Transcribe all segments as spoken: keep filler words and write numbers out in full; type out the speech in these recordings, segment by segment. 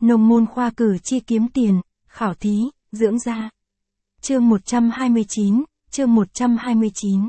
Nông môn khoa cử chi kiếm tiền, khảo thí, dưỡng da. Chương một trăm hai mươi chín, chương một trăm hai mươi chín.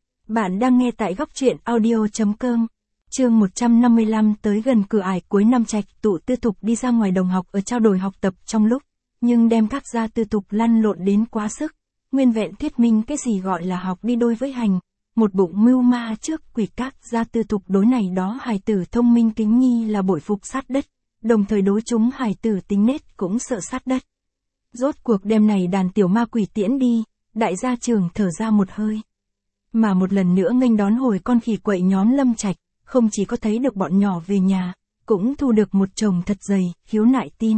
Bạn đang nghe tại góc truyện audio.com. Chương một trăm năm mươi lăm. Tới gần cửa ải cuối năm Trạch Tụ Tư Thục đi ra ngoài đồng học ở trao đổi học tập trong lúc, nhưng đem các gia tư thục lăn lộn đến quá sức, nguyên vẹn thuyết minh cái gì gọi là học đi đôi với hành, một bụng mưu ma trước quỷ các gia tư thục đối này đó hài tử thông minh kính nhi là bội phục sát đất, đồng thời đối chúng hài tử tính nết cũng sợ sát đất. Rốt cuộc đêm này đàn tiểu ma quỷ tiễn đi, đại gia trường thở ra một hơi. Mà một lần nữa nghênh đón hồi con khỉ quậy nhóm Lâm Trạch, không chỉ có thấy được bọn nhỏ về nhà, cũng thu được một chồng thật dày, khiếu nại tin.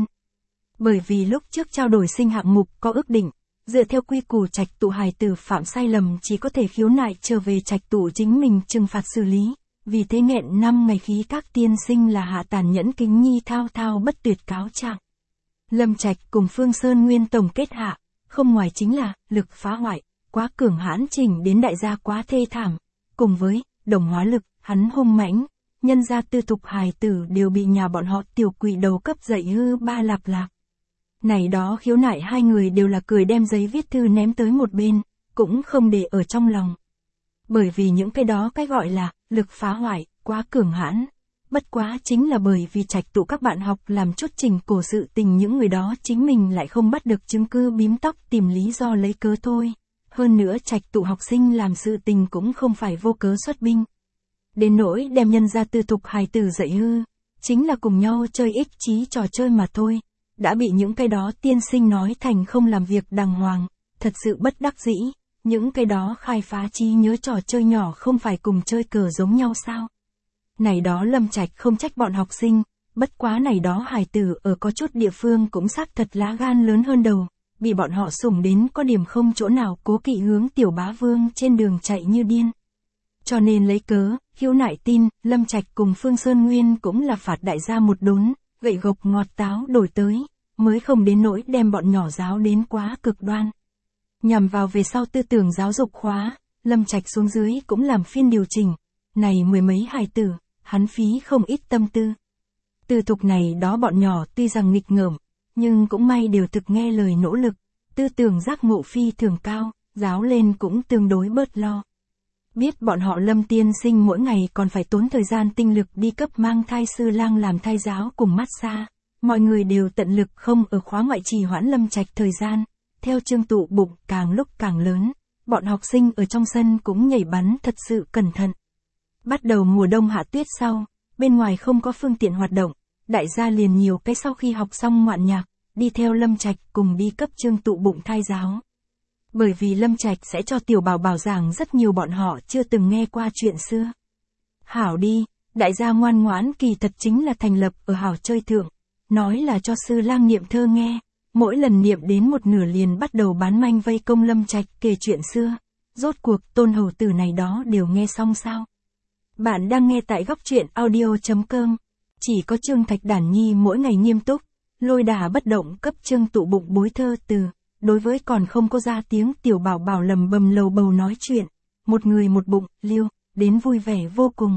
Bởi vì lúc trước trao đổi sinh hạng mục có ước định, dựa theo quy củ Trạch Tụ hài tử phạm sai lầm chỉ có thể khiếu nại trở về Trạch Tụ chính mình trừng phạt xử lý, vì thế nghẹn năm ngày khí các tiên sinh là hạ tàn nhẫn kính nhi thao thao bất tuyệt cáo trạng. Lâm Trạch cùng Phương Sơn Nguyên tổng kết hạ, không ngoài chính là lực phá hoại, quá cường hãn chỉnh đến đại gia quá thê thảm, cùng với đồng hóa lực, hắn hung mãnh, nhân gia tư thục hài tử đều bị nhà bọn họ tiểu quỷ đầu cấp dậy hư ba lạp lạc. Này đó khiếu nại hai người đều là cười đem giấy viết thư ném tới một bên, cũng không để ở trong lòng. Bởi vì những cái đó cái gọi là lực phá hoại, quá cường hãn. Bất quá chính là bởi vì Trạch Tụ các bạn học làm chốt trình cổ sự tình những người đó chính mình lại không bắt được chứng cứ bím tóc tìm lý do lấy cớ thôi. Hơn nữa Trạch Tụ học sinh làm sự tình cũng không phải vô cớ xuất binh. Đến nỗi đem nhân gia tư thục hài tử dạy hư, chính là cùng nhau chơi ích trí trò chơi mà thôi. Đã bị những cái đó tiên sinh nói thành không làm việc đàng hoàng, thật sự bất đắc dĩ, những cái đó khai phá trí nhớ trò chơi nhỏ không phải cùng chơi cờ giống nhau sao. Này đó Lâm Trạch không trách bọn học sinh, bất quá này đó hài tử ở có chút địa phương cũng xác thật lá gan lớn hơn đầu, bị bọn họ sủng đến có điểm không chỗ nào cố kỵ hướng tiểu bá vương trên đường chạy như điên. Cho nên lấy cớ, khiếu nại tin, Lâm Trạch cùng Phương Sơn Nguyên cũng là phạt đại gia một đốn, gậy gộc ngọt táo đổi tới, mới không đến nỗi đem bọn nhỏ giáo đến quá cực đoan. Nhằm vào về sau tư tưởng giáo dục khóa, Lâm Trạch xuống dưới cũng làm phiên điều chỉnh, này mười mấy hài tử, hắn phí không ít tâm tư. Tư thục này đó bọn nhỏ tuy rằng nghịch ngợm, nhưng cũng may đều thực nghe lời nỗ lực, tư tưởng giác ngộ phi thường cao, giáo lên cũng tương đối bớt lo. Biết bọn họ Lâm tiên sinh mỗi ngày còn phải tốn thời gian tinh lực đi cấp mang thai sư lang làm thai giáo cùng massage, mọi người đều tận lực không ở khóa ngoại trì hoãn Lâm Trạch thời gian, theo Trương Tụ bụng càng lúc càng lớn, bọn học sinh ở trong sân cũng nhảy bắn thật sự cẩn thận. Bắt đầu mùa đông hạ tuyết sau, bên ngoài không có phương tiện hoạt động, đại gia liền nhiều cái sau khi học xong ngoạn nhạc, đi theo Lâm Trạch cùng đi cấp Trương Tụ bụng thai giáo. Bởi vì Lâm Trạch sẽ cho tiểu bảo bảo giảng rất nhiều bọn họ chưa từng nghe qua chuyện xưa. Hảo đi, đại gia ngoan ngoãn kỳ thật chính là thành lập ở hảo chơi thượng, nói là cho sư lang niệm thơ nghe, mỗi lần niệm đến một nửa liền bắt đầu bán manh vây công Lâm Trạch kể chuyện xưa, rốt cuộc tôn hầu tử này đó đều nghe xong sao. Bạn đang nghe tại góc truyện audio.com, chỉ có Trương Thạch Đản Nhi mỗi ngày nghiêm túc, lôi đả bất động cấp Trương Tụ bụng bối thơ từ, đối với còn không có ra tiếng tiểu bảo bảo lầm bầm lầu bầu nói chuyện, một người một bụng, liêu, đến vui vẻ vô cùng.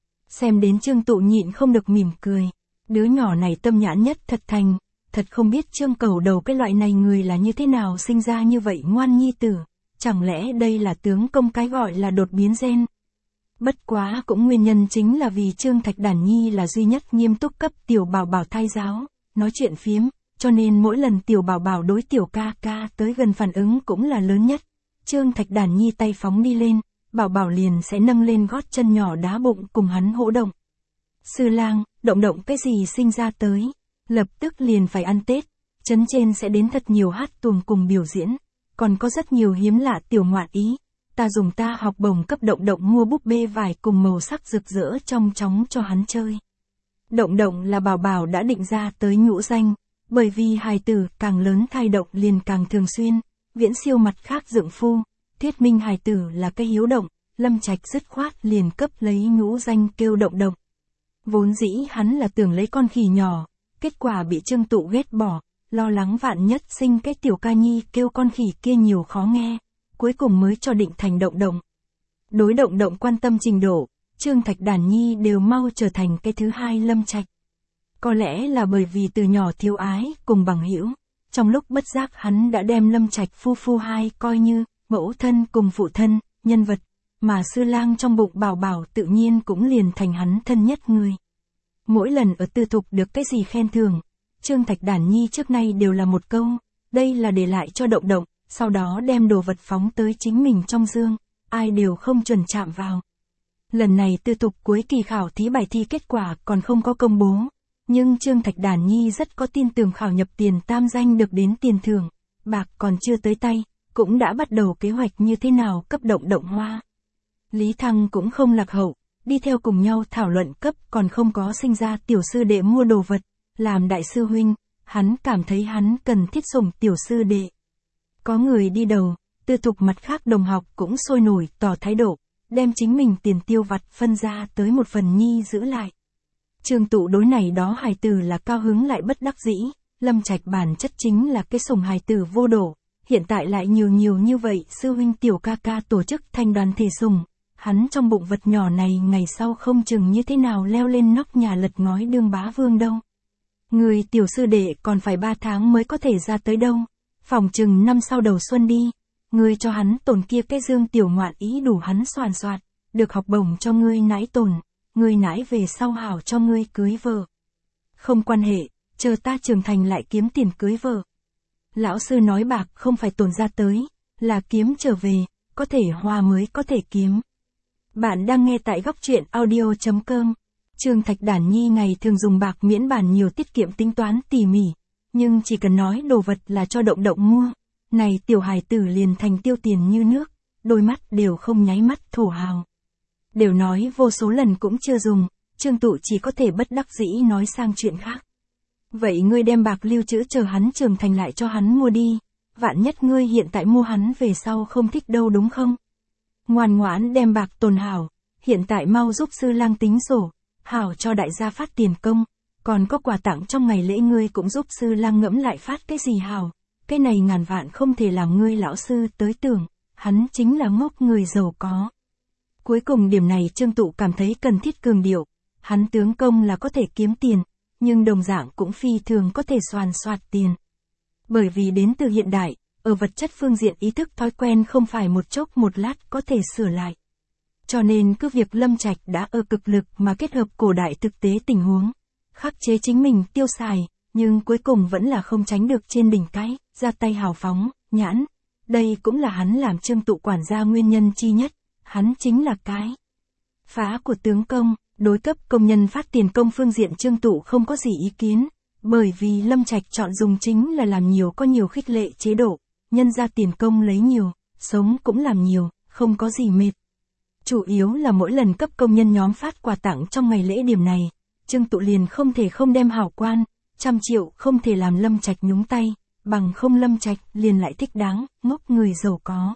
Xem đến Trương Tụ nhịn không được mỉm cười, đứa nhỏ này tâm nhãn nhất thật thành, thật không biết Trương cầu đầu cái loại này người là như thế nào sinh ra như vậy ngoan nhi tử, chẳng lẽ đây là tướng công cái gọi là đột biến gen. Bất quá cũng nguyên nhân chính là vì Trương Thạch Đản Nhi là duy nhất nghiêm túc cấp tiểu bảo bảo thai giáo, nói chuyện phiếm, cho nên mỗi lần tiểu bảo bảo đối tiểu ca ca tới gần phản ứng cũng là lớn nhất. Trương Thạch Đản Nhi tay phóng đi lên, bảo bảo liền sẽ nâng lên gót chân nhỏ đá bụng cùng hắn hỗ động. Sư lang, động động cái gì sinh ra tới, lập tức liền phải ăn Tết, trấn trên sẽ đến thật nhiều hát tuồng cùng biểu diễn, còn có rất nhiều hiếm lạ tiểu ngoạn ý. Ta dùng ta học bổng cấp động động mua búp bê vải cùng màu sắc rực rỡ trong chóng cho hắn chơi. Động động là bảo bảo đã định ra tới nhũ danh, bởi vì hài tử càng lớn thai động liền càng thường xuyên, viễn siêu mặt khác dựng phu, thuyết minh hài tử là cái hiếu động, Lâm Trạch dứt khoát liền cấp lấy nhũ danh kêu động động. Vốn dĩ hắn là tưởng lấy con khỉ nhỏ, kết quả bị Trương Tụ ghét bỏ, lo lắng vạn nhất sinh cái tiểu ca nhi kêu con khỉ kia nhiều khó nghe. Cuối cùng mới cho định thành động động. Đối động động quan tâm trình độ, Trương Thạch Đản Nhi đều mau trở thành cái thứ hai Lâm Trạch. Có lẽ là bởi vì từ nhỏ thiếu ái cùng bằng hữu, trong lúc bất giác hắn đã đem Lâm Trạch phu phu hai coi như mẫu thân cùng phụ thân, nhân vật, mà Sư Lang trong bụng Bảo Bảo tự nhiên cũng liền thành hắn thân nhất người. Mỗi lần ở Tư Thục được cái gì khen thưởng, Trương Thạch Đản Nhi trước nay đều là một câu, đây là để lại cho Động Động, sau đó đem đồ vật phóng tới chính mình trong dương, ai đều không chuẩn chạm vào. Lần này Tư Thục cuối kỳ khảo thí bài thi kết quả còn không có công bố, nhưng Trương Thạch Đản Nhi rất có tin tưởng khảo nhập tiền tam danh được đến tiền thưởng, bạc còn chưa tới tay, cũng đã bắt đầu kế hoạch như thế nào cấp Động Động hoa. Lý Thăng cũng không lạc hậu, đi theo cùng nhau thảo luận cấp còn không có sinh ra tiểu sư đệ mua đồ vật, làm đại sư huynh, hắn cảm thấy hắn cần thiết sủng tiểu sư đệ. Có người đi đầu, Tư Thục mặt khác đồng học cũng sôi nổi tỏ thái độ, đem chính mình tiền tiêu vặt phân ra tới một phần nhi giữ lại. Trương Tụ đối này đó hài tử là cao hứng lại bất đắc dĩ, Lâm Trạch bản chất chính là cái sủng hài tử vô độ, hiện tại lại nhiều nhiều như vậy sư huynh tiểu ca ca tổ chức thành đoàn thể sủng, hắn trong bụng vật nhỏ này ngày sau không chừng như thế nào leo lên nóc nhà lật ngói đương bá vương đâu. Người tiểu sư đệ còn phải ba tháng mới có thể ra tới đâu, phòng chừng năm sau đầu xuân đi, ngươi cho hắn tồn kia cái dương tiểu ngoạn ý đủ hắn soàn soạt, được học bổng cho ngươi nãi tồn, ngươi nãi về sau hảo cho ngươi cưới vợ. Không quan hệ, chờ ta trưởng thành lại kiếm tiền cưới vợ. Lão sư nói bạc không phải tồn ra tới, là kiếm trở về, có thể hoa mới có thể kiếm. Bạn đang nghe tại góc truyện audio chấm com. Trương Thạch Đản Nhi ngày thường dùng bạc miễn bản nhiều tiết kiệm tính toán tỉ mỉ, nhưng chỉ cần nói đồ vật là cho Động Động mua, này tiểu hài tử liền thành tiêu tiền như nước, đôi mắt đều không nháy mắt thổ hào. Đều nói vô số lần cũng chưa dùng, Trương Tụ chỉ có thể bất đắc dĩ nói sang chuyện khác. Vậy ngươi đem bạc lưu trữ chờ hắn trưởng thành lại cho hắn mua đi, vạn nhất ngươi hiện tại mua hắn về sau không thích đâu đúng không? Ngoan ngoãn đem bạc tồn hảo, hiện tại mau giúp Sư Lang tính sổ, hảo cho đại gia phát tiền công, còn có quà tặng trong ngày lễ ngươi cũng giúp Sư Lang ngẫm lại phát cái gì hảo, cái này ngàn vạn không thể làm ngươi lão sư tới tưởng, hắn chính là ngốc người giàu có. Cuối cùng điểm này Trương Tụ cảm thấy cần thiết cường điệu, hắn tướng công là có thể kiếm tiền, nhưng đồng dạng cũng phi thường có thể soàn soạt tiền. Bởi vì đến từ hiện đại, ở vật chất phương diện ý thức thói quen không phải một chốc một lát có thể sửa lại. Cho nên cứ việc Lâm Trạch đã ở cực lực mà kết hợp cổ đại thực tế tình huống, khắc chế chính mình tiêu xài, nhưng cuối cùng vẫn là không tránh được trên đỉnh cái, ra tay hào phóng, nhãn. Đây cũng là hắn làm Trương Tụ quản gia nguyên nhân chi nhất, hắn chính là cái phá của tướng công, đối cấp công nhân phát tiền công phương diện Trương Tụ không có gì ý kiến, bởi vì Lâm Trạch chọn dùng chính là làm nhiều có nhiều khích lệ chế độ, nhân ra tiền công lấy nhiều, sống cũng làm nhiều, không có gì mệt. Chủ yếu là mỗi lần cấp công nhân nhóm phát quà tặng trong ngày lễ điểm này, Trương Tụ liền không thể không đem hảo quan, trăm triệu không thể làm Lâm Trạch nhúng tay, bằng không Lâm Trạch liền lại thích đáng, ngốc người giàu có.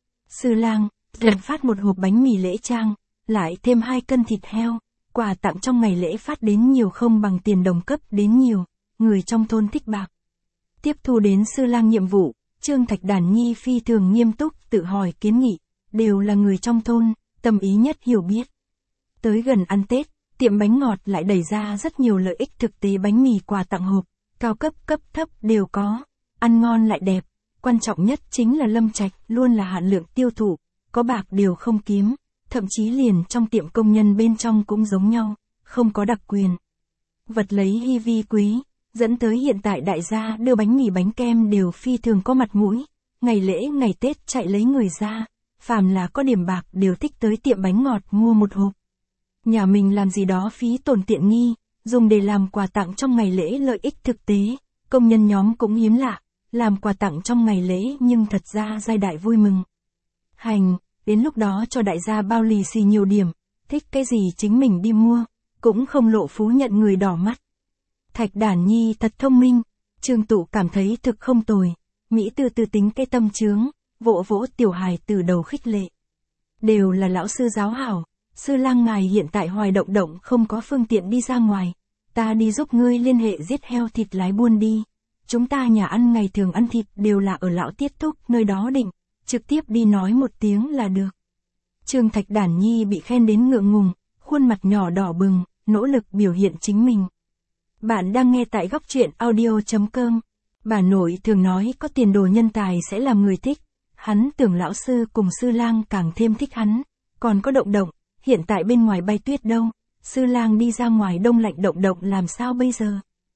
Sư Lang, lần phát một hộp bánh mì lễ trang, lại thêm hai cân thịt heo, quà tặng trong ngày lễ phát đến nhiều không bằng tiền đồng cấp đến nhiều, người trong thôn thích bạc. Tiếp thu đến Sư Lang nhiệm vụ, Trương Thạch Đản Nhi phi thường nghiêm túc tự hỏi kiến nghị, đều là người trong thôn, tâm ý nhất hiểu biết. Tới gần ăn Tết, tiệm bánh ngọt lại đẩy ra rất nhiều lợi ích thực tế bánh mì quà tặng hộp, cao cấp cấp thấp đều có, ăn ngon lại đẹp, quan trọng nhất chính là Lâm Trạch luôn là hạn lượng tiêu thụ, có bạc đều không kiếm, thậm chí liền trong tiệm công nhân bên trong cũng giống nhau, không có đặc quyền. Vật lấy hy vi quý, dẫn tới hiện tại đại gia đưa bánh mì bánh kem đều phi thường có mặt mũi, ngày lễ ngày Tết chạy lấy người ra, phàm là có điểm bạc đều thích tới tiệm bánh ngọt mua một hộp. Nhà mình làm gì đó phí tổn tiện nghi, dùng để làm quà tặng trong ngày lễ lợi ích thực tế, công nhân nhóm cũng hiếm lạ, làm quà tặng trong ngày lễ nhưng thật ra giai đại vui mừng. Hành, đến lúc đó cho đại gia bao lì xì nhiều điểm, thích cái gì chính mình đi mua, cũng không lộ phú nhận người đỏ mắt. Thạch Đản Nhi thật thông minh, Trương Tụ cảm thấy thực không tồi, Mỹ từ từ tính cái tâm chướng, vỗ vỗ tiểu hài từ đầu khích lệ. Đều là lão sư giáo hảo, Sư Lang ngài hiện tại Hoài Động Động không có phương tiện đi ra ngoài, ta đi giúp ngươi liên hệ giết heo thịt lái buôn đi. Chúng ta nhà ăn ngày thường ăn thịt đều là ở lão Tiết Thúc nơi đó định, trực tiếp đi nói một tiếng là được. Trương Thạch Đản Nhi bị khen đến ngượng ngùng, khuôn mặt nhỏ đỏ bừng, nỗ lực biểu hiện chính mình. Bạn đang nghe tại góc truyện audio chấm com. Bà nội thường nói có tiền đồ nhân tài sẽ làm người thích. Hắn tưởng lão sư cùng sư lang càng thêm thích hắn. Còn có Động Động, hiện tại bên ngoài bay tuyết đâu. Sư lang đi ra ngoài đông lạnh Động Động làm sao bây giờ?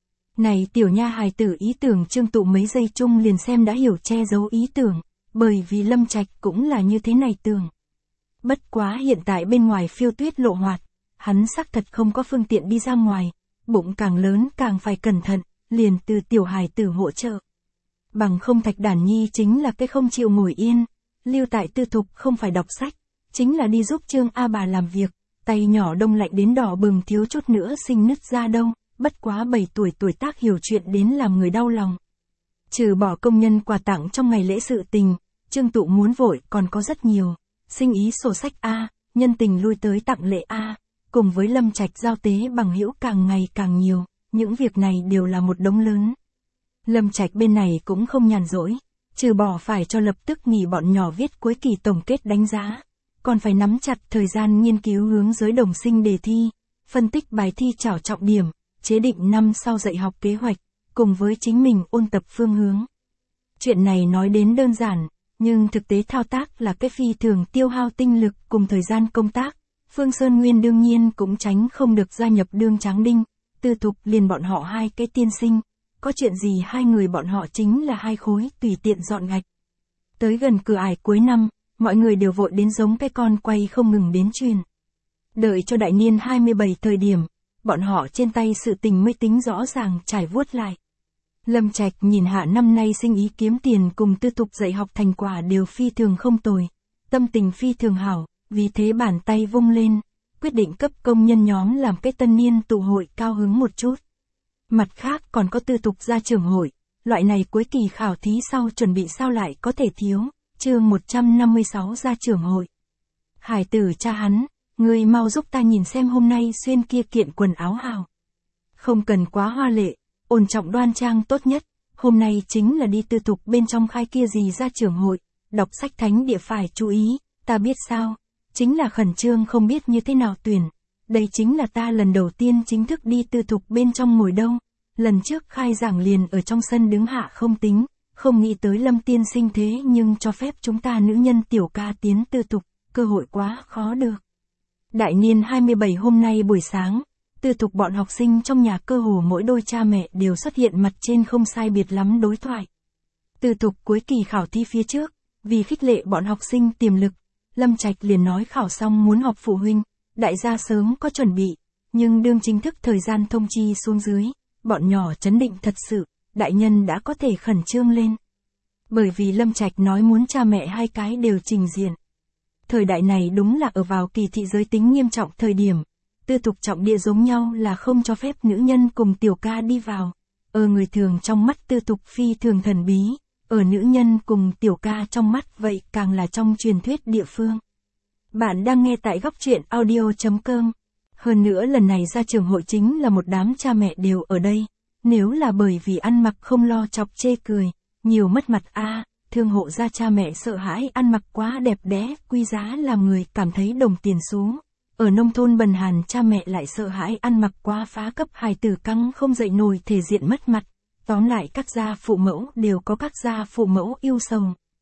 Này tiểu nha hài tử, ý tưởng Trương Tụ mấy giây chung liền xem đã hiểu che giấu ý tưởng. Bởi vì Lâm Trạch cũng là như thế này tưởng. Bất quá hiện tại bên ngoài phiêu tuyết lộ hoạt. Hắn xác thật không có phương tiện đi ra ngoài. Bụng càng lớn càng phải cẩn thận, liền từ tiểu hài tử hỗ trợ. Bằng không Thạch Đản Nhi chính là cái không chịu ngồi yên, lưu tại tư thục không phải đọc sách, chính là đi giúp Trương A bà làm việc, tay nhỏ đông lạnh đến đỏ bừng thiếu chút nữa sinh nứt ra đâu, bất quá bảy tuổi tuổi tác hiểu chuyện đến làm người đau lòng. Trừ bỏ công nhân quà tặng trong ngày lễ sự tình, Trương Tụ muốn vội còn có rất nhiều, sinh ý sổ sách A, nhân tình lui tới tặng lễ A. Cùng với Lâm Trạch giao tế bằng hữu càng ngày càng nhiều, những việc này đều là một đống lớn. Lâm Trạch bên này cũng không nhàn rỗi, trừ bỏ phải cho lập tức nghỉ bọn nhỏ viết cuối kỳ tổng kết đánh giá, còn phải nắm chặt thời gian nghiên cứu hướng giới đồng sinh đề thi, phân tích bài thi trảo trọng điểm, chế định năm sau dạy học kế hoạch, cùng với chính mình ôn tập phương hướng. Chuyện này nói đến đơn giản, nhưng thực tế thao tác là cái phi thường tiêu hao tinh lực cùng thời gian công tác. Phương Sơn Nguyên đương nhiên cũng tránh không được gia nhập đương tráng đinh, tư thục liền bọn họ hai cái tiên sinh, có chuyện gì hai người bọn họ chính là hai khối tùy tiện dọn gạch. Tới gần cửa ải cuối năm, mọi người đều vội đến giống cái con quay không ngừng đến truyền. Đợi cho đại niên hai mươi bảy thời điểm, bọn họ trên tay sự tình mới tính rõ ràng trải vuốt lại. Lâm Trạch nhìn hạ năm nay sinh ý kiếm tiền cùng tư thục dạy học thành quả đều phi thường không tồi, tâm tình phi thường hảo. Vì thế bàn tay vung lên, quyết định cấp công nhân nhóm làm cái tân niên tụ hội cao hứng một chút. Mặt khác còn có tư thục gia trưởng hội, loại này cuối kỳ khảo thí sau chuẩn bị sao lại có thể thiếu, chương một trăm năm mươi sáu gia trưởng hội. Hải tử cha hắn, ngươi mau giúp ta nhìn xem hôm nay xuyên kia kiện quần áo hào. Không cần quá hoa lệ, ổn trọng đoan trang tốt nhất, hôm nay chính là đi tư thục bên trong khai kia gì gia trưởng hội, đọc sách thánh địa phải chú ý, ta biết sao. Chính là khẩn trương không biết như thế nào tuyển. Đây chính là ta lần đầu tiên chính thức đi tư thục bên trong ngồi đâu. Lần trước khai giảng liền ở trong sân đứng hạ không tính, không nghĩ tới Lâm tiên sinh thế nhưng cho phép chúng ta nữ nhân tiểu ca tiến tư thục, cơ hội quá khó được. Đại niên hai mươi bảy hôm nay buổi sáng, tư thục bọn học sinh trong nhà cơ hồ mỗi đôi cha mẹ đều xuất hiện mặt trên không sai biệt lắm đối thoại. Tư thục cuối kỳ khảo thi phía trước, vì khích lệ bọn học sinh tiềm lực, Lâm Trạch liền nói khảo xong muốn họp phụ huynh, đại gia sớm có chuẩn bị, nhưng đương chính thức thời gian thông chi xuống dưới, bọn nhỏ chấn định thật sự, đại nhân đã có thể khẩn trương lên. Bởi vì Lâm Trạch nói muốn cha mẹ hai cái đều trình diện. Thời đại này đúng là ở vào kỳ thị giới tính nghiêm trọng thời điểm, tư thục trọng địa giống nhau là không cho phép nữ nhân cùng tiểu ca đi vào, ở người thường trong mắt tư thục phi thường thần bí. Ở nữ nhân cùng tiểu ca trong mắt vậy càng là trong truyền thuyết địa phương. Bạn đang nghe tại góc truyện audio chấm com. Hơn nữa lần này ra trường hội chính là một đám cha mẹ đều ở đây. Nếu là bởi vì ăn mặc không lo chọc chê cười, nhiều mất mặt a à, thương hộ ra cha mẹ sợ hãi ăn mặc quá đẹp đẽ, quý giá làm người cảm thấy đồng tiền xú. Ở nông thôn bần hàn cha mẹ lại sợ hãi ăn mặc quá phá cấp hài tử căng không dậy nổi thể diện mất mặt. Tóm lại các gia phụ mẫu đều có các gia phụ mẫu yêu sầu.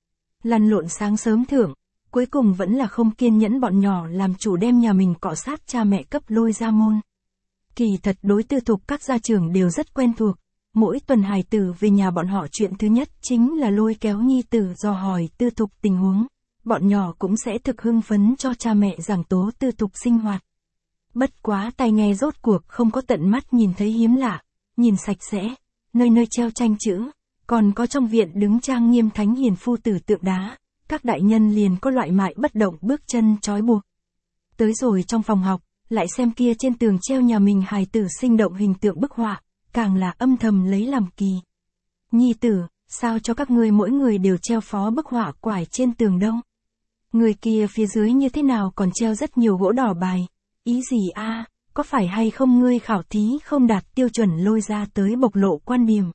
Lăn lộn sáng sớm thưởng, cuối cùng vẫn là không kiên nhẫn bọn nhỏ làm chủ đem nhà mình cọ sát cha mẹ cấp lôi ra môn. Kỳ thật đối tư thục các gia trưởng đều rất quen thuộc, mỗi tuần hài tử về nhà bọn họ chuyện thứ nhất chính là lôi kéo nhi tử dò hỏi tư thục tình huống, bọn nhỏ cũng sẽ thực hưng phấn cho cha mẹ giảng tố tư thục sinh hoạt. Bất quá tai nghe rốt cuộc không có tận mắt nhìn thấy hiếm lạ, nhìn sạch sẽ. Nơi nơi treo tranh chữ, còn có trong viện đứng trang nghiêm thánh hiền phu tử tượng đá, các đại nhân liền có loại mại bất động bước chân trói buộc. Tới rồi trong phòng học, lại xem kia trên tường treo nhà mình hài tử sinh động hình tượng bức họa, càng là âm thầm lấy làm kỳ. Nhi tử, sao cho các ngươi mỗi người đều treo phó bức họa quải trên tường đâu? Người kia phía dưới như thế nào còn treo rất nhiều gỗ đỏ bài, ý gì a? À? Có phải hay không ngươi khảo thí không đạt tiêu chuẩn lôi ra tới bộc lộ quan điểm?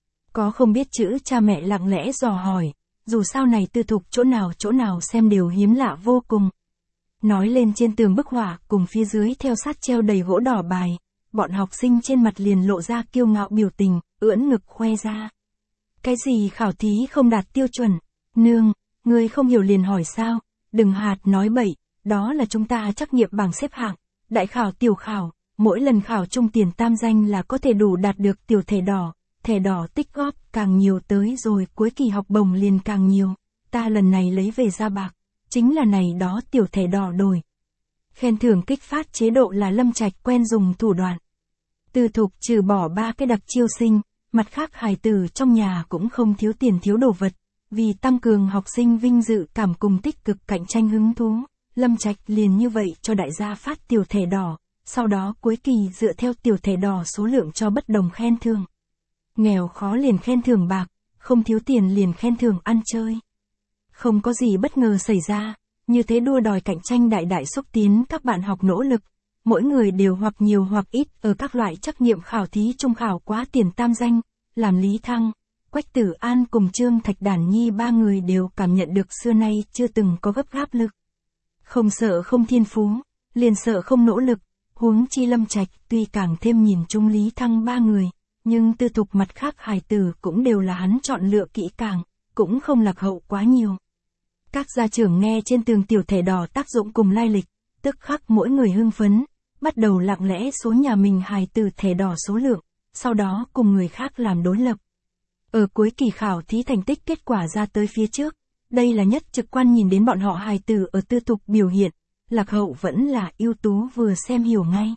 Có không biết chữ cha mẹ lặng lẽ dò hỏi, dù sao này tư thục chỗ nào chỗ nào xem đều hiếm lạ vô cùng. Nói lên trên tường bức họa cùng phía dưới theo sát treo đầy gỗ đỏ bài, bọn học sinh trên mặt liền lộ ra kiêu ngạo biểu tình, ưỡn ngực khoe ra. Cái gì khảo thí không đạt tiêu chuẩn? Nương, ngươi không hiểu liền hỏi sao? Đừng hạt nói bậy, đó là chúng ta trắc nghiệm bảng xếp hạng, đại khảo tiểu khảo, mỗi lần khảo trung tiền tam danh là có thể đủ đạt được tiểu thẻ đỏ, thẻ đỏ tích góp càng nhiều tới rồi cuối kỳ học bổng liền càng nhiều, ta lần này lấy về ra bạc, chính là này đó tiểu thẻ đỏ đổi. Khen thưởng kích phát chế độ là Lâm Trạch quen dùng thủ đoạn. Tư Thục trừ bỏ ba cái đặc chiêu sinh, mặt khác hài tử trong nhà cũng không thiếu tiền thiếu đồ vật, vì tăng cường học sinh vinh dự cảm cùng tích cực cạnh tranh hứng thú, Lâm Trạch liền như vậy cho đại gia phát tiểu thẻ đỏ, sau đó cuối kỳ dựa theo tiểu thẻ đỏ số lượng cho bất đồng khen thưởng. Nghèo khó liền khen thưởng bạc, không thiếu tiền liền khen thưởng ăn chơi. Không có gì bất ngờ xảy ra, như thế đua đòi cạnh tranh đại đại xúc tiến các bạn học nỗ lực, mỗi người đều hoặc nhiều hoặc ít ở các loại trắc nghiệm khảo thí trung khảo quá tiền tam danh, làm Lý Thăng, Quách Tử An cùng Trương Thạch Đản Nhi ba người đều cảm nhận được xưa nay chưa từng có gấp gáp lực. Không sợ không thiên phú, liền sợ không nỗ lực, huống chi Lâm Trạch tuy càng thêm nhìn chung Lý Thăng ba người, nhưng Tư Thục mặt khác hài tử cũng đều là hắn chọn lựa kỹ càng, cũng không lạc hậu quá nhiều. Các gia trưởng nghe trên tường tiểu thẻ đỏ tác dụng cùng lai lịch, tức khắc mỗi người hưng phấn, bắt đầu lặng lẽ số nhà mình hài tử thẻ đỏ số lượng, sau đó cùng người khác làm đối lập. Ở cuối kỳ khảo thí thành tích kết quả ra tới phía trước, đây là nhất trực quan nhìn đến bọn họ hài tử ở Tư Thục biểu hiện, lạc hậu vẫn là ưu tú vừa xem hiểu ngay.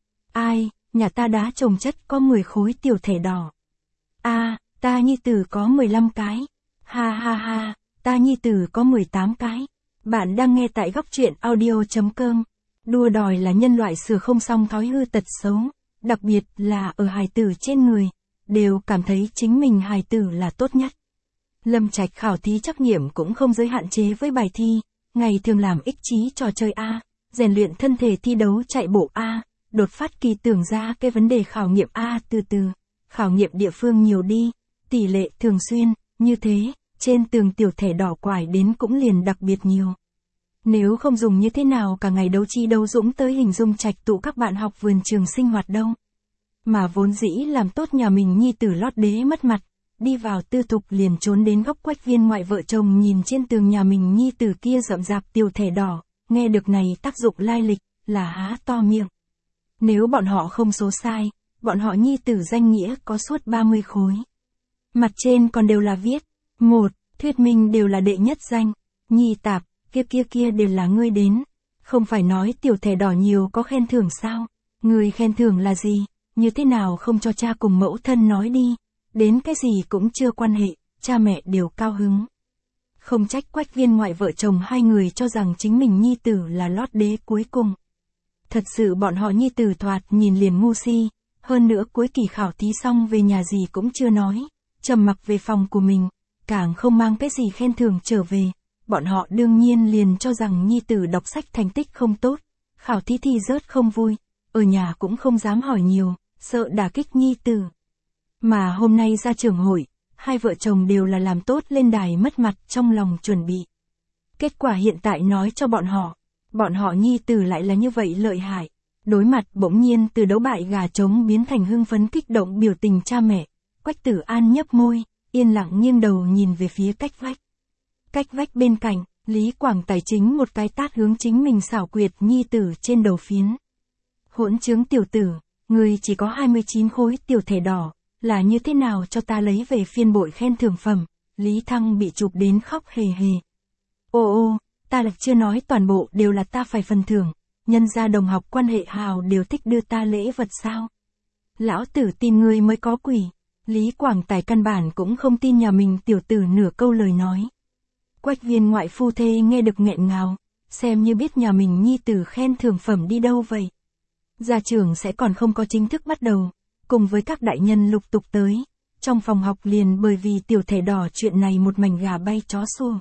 Ai, nhà ta đá trồng chất có mười khối tiểu thẻ đỏ. A, à, ta nhi tử có mười lăm cái. Ha ha ha, ta nhi tử có mười tám cái. Bạn đang nghe tại góc truyện audio.com. Đua đòi là nhân loại sửa không xong thói hư tật xấu, đặc biệt là ở hài tử trên người, đều cảm thấy chính mình hài tử là tốt nhất. Lâm Trạch khảo thí trắc nghiệm cũng không giới hạn chế với bài thi, ngày thường làm ích trí trò chơi A, rèn luyện thân thể thi đấu chạy bộ A, đột phát kỳ tưởng ra cái vấn đề khảo nghiệm A từ từ, khảo nghiệm địa phương nhiều đi, tỷ lệ thường xuyên, như thế, trên tường tiểu thẻ đỏ quải đến cũng liền đặc biệt nhiều. Nếu không dùng như thế nào cả ngày đấu chi đấu dũng tới hình dung Trạch tụ các bạn học vườn trường sinh hoạt đâu. Mà vốn dĩ làm tốt nhà mình nhi tử lót đế mất mặt, đi vào Tư Thục liền trốn đến góc Quách Viên ngoại vợ chồng nhìn trên tường nhà mình nhi tử kia rậm rạp tiểu thẻ đỏ, nghe được này tác dụng lai lịch, là há to miệng. Nếu bọn họ không số sai, bọn họ nhi tử danh nghĩa có suốt ba mươi khối. Mặt trên còn đều là viết, một, thuyết minh đều là đệ nhất danh, nhi tạp, kia kia kia đều là ngươi đến. Không phải nói tiểu thẻ đỏ nhiều có khen thưởng sao? Ngươi khen thưởng là gì? Như thế nào không cho cha cùng mẫu thân nói đi? Đến cái gì cũng chưa quan hệ, cha mẹ đều cao hứng. Không trách Quách Viên ngoại vợ chồng hai người cho rằng chính mình nhi tử là lót đế cuối cùng. Thật sự bọn họ nhi tử thoạt nhìn liền ngu si, hơn nữa cuối kỳ khảo thí xong về nhà gì cũng chưa nói, trầm mặc về phòng của mình, càng không mang cái gì khen thưởng trở về. Bọn họ đương nhiên liền cho rằng nhi tử đọc sách thành tích không tốt, khảo thí thi rớt không vui, ở nhà cũng không dám hỏi nhiều, sợ đả kích nhi tử. Mà hôm nay ra trường hội, hai vợ chồng đều là làm tốt lên đài mất mặt trong lòng chuẩn bị. Kết quả hiện tại nói cho bọn họ, bọn họ nhi tử lại là như vậy lợi hại. Đối mặt bỗng nhiên từ đấu bại gà trống biến thành hưng phấn kích động biểu tình cha mẹ, Quách Tử An nhấp môi, yên lặng nghiêng đầu nhìn về phía cách vách. Cách vách bên cạnh, Lý Quảng Tài chính một cái tát hướng chính mình xảo quyệt nhi tử trên đầu phiến. Hỗn trướng tiểu tử, người chỉ có hai mươi chín khối tiểu thẻ đỏ, là như thế nào cho ta lấy về phiên bội khen thưởng phẩm? Lý Thăng bị chụp đến khóc hề hề. Ô ô, ta là chưa nói toàn bộ đều là ta phải phần thưởng, nhân gia đồng học quan hệ hào đều thích đưa ta lễ vật sao? Lão tử tin ngươi mới có quỷ. Lý Quảng Tài căn bản cũng không tin nhà mình tiểu tử nửa câu lời nói. Quách Viên ngoại phu thê nghe được nghẹn ngào, xem như biết nhà mình nhi tử khen thưởng phẩm đi đâu vậy. Gia trưởng sẽ còn không có chính thức bắt đầu, cùng với các đại nhân lục tục tới, trong phòng học liền bởi vì tiểu thẻ đỏ chuyện này một mảnh gà bay chó sủa.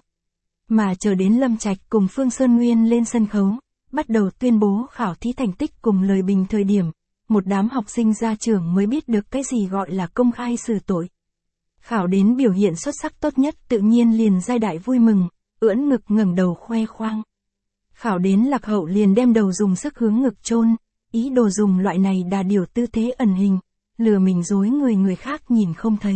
Mà chờ đến Lâm Trạch cùng Phương Sơn Nguyên lên sân khấu, bắt đầu tuyên bố khảo thí thành tích cùng lời bình thời điểm, một đám học sinh gia trưởng mới biết được cái gì gọi là công khai xử tội. Khảo đến biểu hiện xuất sắc tốt nhất tự nhiên liền giai đại vui mừng, ưỡn ngực ngẩng đầu khoe khoang. Khảo đến lạc hậu liền đem đầu dùng sức hướng ngực chôn, ý đồ dùng loại này đà điều tư thế ẩn hình, lừa mình dối người người khác nhìn không thấy.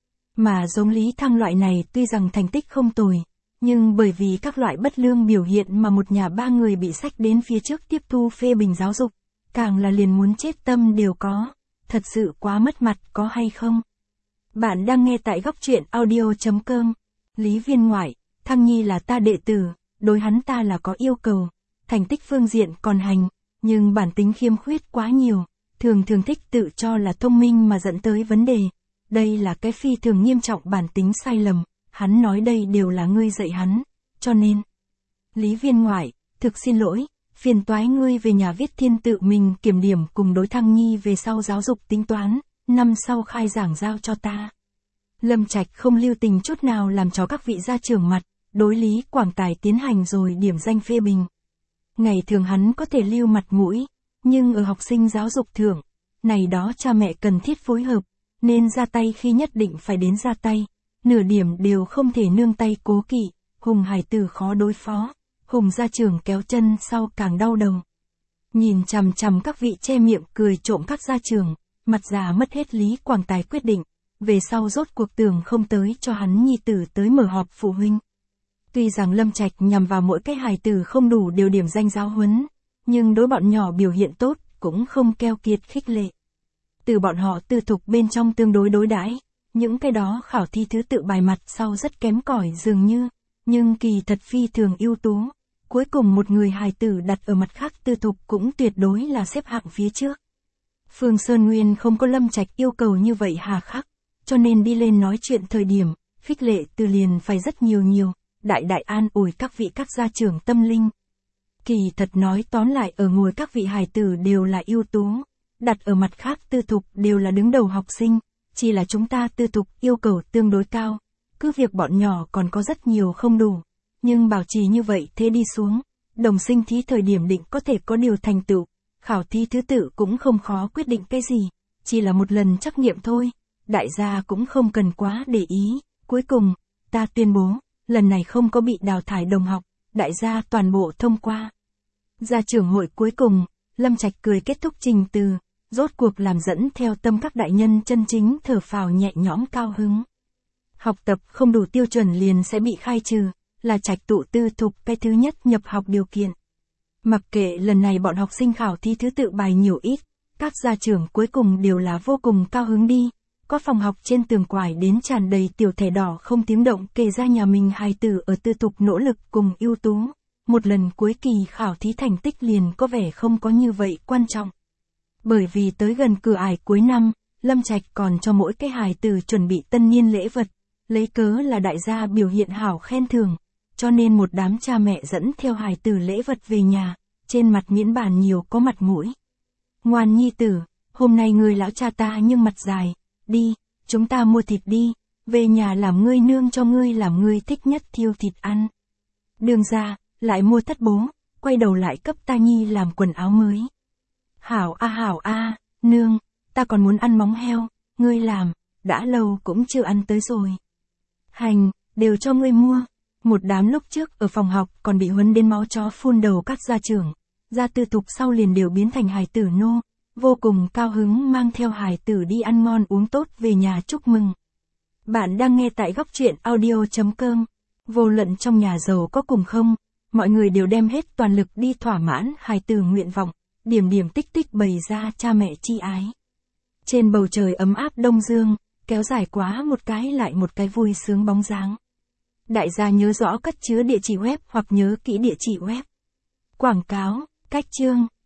Mà giống Lý Thăng loại này tuy rằng thành tích không tồi, nhưng bởi vì các loại bất lương biểu hiện mà một nhà ba người bị xách đến phía trước tiếp thu phê bình giáo dục, càng là liền muốn chết tâm đều có, thật sự quá mất mặt có hay không? Bạn đang nghe tại góc truyện audio.com. Lý Viên Ngoại, Thăng Nhi là ta đệ tử, đối hắn ta là có yêu cầu, thành tích phương diện còn hành, nhưng bản tính khiêm khuyết quá nhiều, thường thường thích tự cho là thông minh mà dẫn tới vấn đề. Đây là cái phi thường nghiêm trọng bản tính sai lầm, hắn nói đây đều là ngươi dạy hắn, cho nên. Lý Viên Ngoại, thực xin lỗi, phiền toái ngươi về nhà viết thiên tự mình kiểm điểm cùng đối Thăng Nhi về sau giáo dục tính toán, năm sau khai giảng giao cho ta. Lâm Trạch không lưu tình chút nào làm cho các vị gia trưởng mặt, đối Lý Quảng Tài tiến hành rồi điểm danh phê bình. Ngày thường hắn có thể lưu mặt mũi, nhưng ở học sinh giáo dục thưởng, này đó cha mẹ cần thiết phối hợp, nên ra tay khi nhất định phải đến ra tay, nửa điểm đều không thể nương tay cố kỵ, Hùng hải tử khó đối phó, Hùng gia trưởng kéo chân sau càng đau đầu. Nhìn chằm chằm các vị che miệng cười trộm các gia trưởng, mặt già mất hết Lý Quảng Tài quyết định, về sau rốt cuộc tưởng không tới cho hắn nhi tử tới mở họp phụ huynh. Tuy rằng Lâm Trạch nhằm vào mỗi cái hài tử không đủ điều điểm danh giáo huấn, nhưng đối bọn nhỏ biểu hiện tốt, cũng không keo kiệt khích lệ. Từ bọn họ tư thục bên trong tương đối đối đãi, những cái đó khảo thi thứ tự bài mặt sau rất kém cỏi dường như, nhưng kỳ thật phi thường ưu tú. Cuối cùng một người hài tử đặt ở mặt khác tư thục cũng tuyệt đối là xếp hạng phía trước. Phương Sơn Nguyên không có Lâm Trạch yêu cầu như vậy hà khắc, cho nên đi lên nói chuyện thời điểm, khích lệ từ liền phải rất nhiều nhiều, đại đại an ủi các vị các gia trưởng tâm linh. Kỳ thật nói tóm lại ở ngồi các vị hài tử đều là ưu tú, đặt ở mặt khác tư thục đều là đứng đầu học sinh, chỉ là chúng ta tư thục yêu cầu tương đối cao, cứ việc bọn nhỏ còn có rất nhiều không đủ, nhưng bảo trì như vậy thế đi xuống, đồng sinh thí thời điểm định có thể có điều thành tựu, khảo thí thứ tự cũng không khó quyết định cái gì, chỉ là một lần trắc nghiệm thôi, đại gia cũng không cần quá để ý. Cuối cùng, ta tuyên bố, lần này không có bị đào thải đồng học, đại gia toàn bộ thông qua. Gia trưởng hội cuối cùng, Lâm Trạch cười kết thúc trình từ, rốt cuộc làm dẫn theo tâm các đại nhân chân chính thở phào nhẹ nhõm cao hứng. Học tập không đủ tiêu chuẩn liền sẽ bị khai trừ, là Trạch tụ tư thục cái thứ nhất nhập học điều kiện. Mặc kệ lần này bọn học sinh khảo thi thứ tự bài nhiều ít, các gia trưởng cuối cùng đều là vô cùng cao hứng đi. Có phòng học trên tường quải đến tràn đầy tiểu thẻ đỏ không tiếng động kể ra nhà mình hài tử ở tư thục nỗ lực cùng ưu tú. Một lần cuối kỳ khảo thí thành tích liền có vẻ không có như vậy quan trọng. Bởi vì tới gần cửa ải cuối năm, Lâm Trạch còn cho mỗi cái hài tử chuẩn bị tân niên lễ vật, lấy cớ là đại gia biểu hiện hảo khen thưởng, cho nên một đám cha mẹ dẫn theo hài tử lễ vật về nhà, trên mặt miễn bàn nhiều có mặt mũi. Ngoan nhi tử, hôm nay người lão cha ta nhưng mặt dài, đi, chúng ta mua thịt đi, về nhà làm ngươi nương cho ngươi làm ngươi thích nhất thiêu thịt ăn. Đường ra, lại mua thất bố, quay đầu lại cấp ta nhi làm quần áo mới. Hảo a hảo a, nương, ta còn muốn ăn móng heo, ngươi làm, đã lâu cũng chưa ăn tới rồi. Hành, đều cho ngươi mua. Một đám lúc trước ở phòng học còn bị huấn đến máu chó phun đầu các gia trưởng, gia tư thục sau liền đều biến thành hài tử nô, vô cùng cao hứng mang theo hài tử đi ăn ngon uống tốt về nhà chúc mừng. Bạn đang nghe tại góc truyện audio.com. Vô luận trong nhà giàu có cùng không, mọi người đều đem hết toàn lực đi thỏa mãn hài tử nguyện vọng, điểm điểm tích tích bày ra cha mẹ chi ái. Trên bầu trời ấm áp đông dương, kéo dài quá một cái lại một cái vui sướng bóng dáng. Đại gia nhớ rõ cất chứa địa chỉ web hoặc nhớ kỹ địa chỉ web. Quảng cáo, cách chương.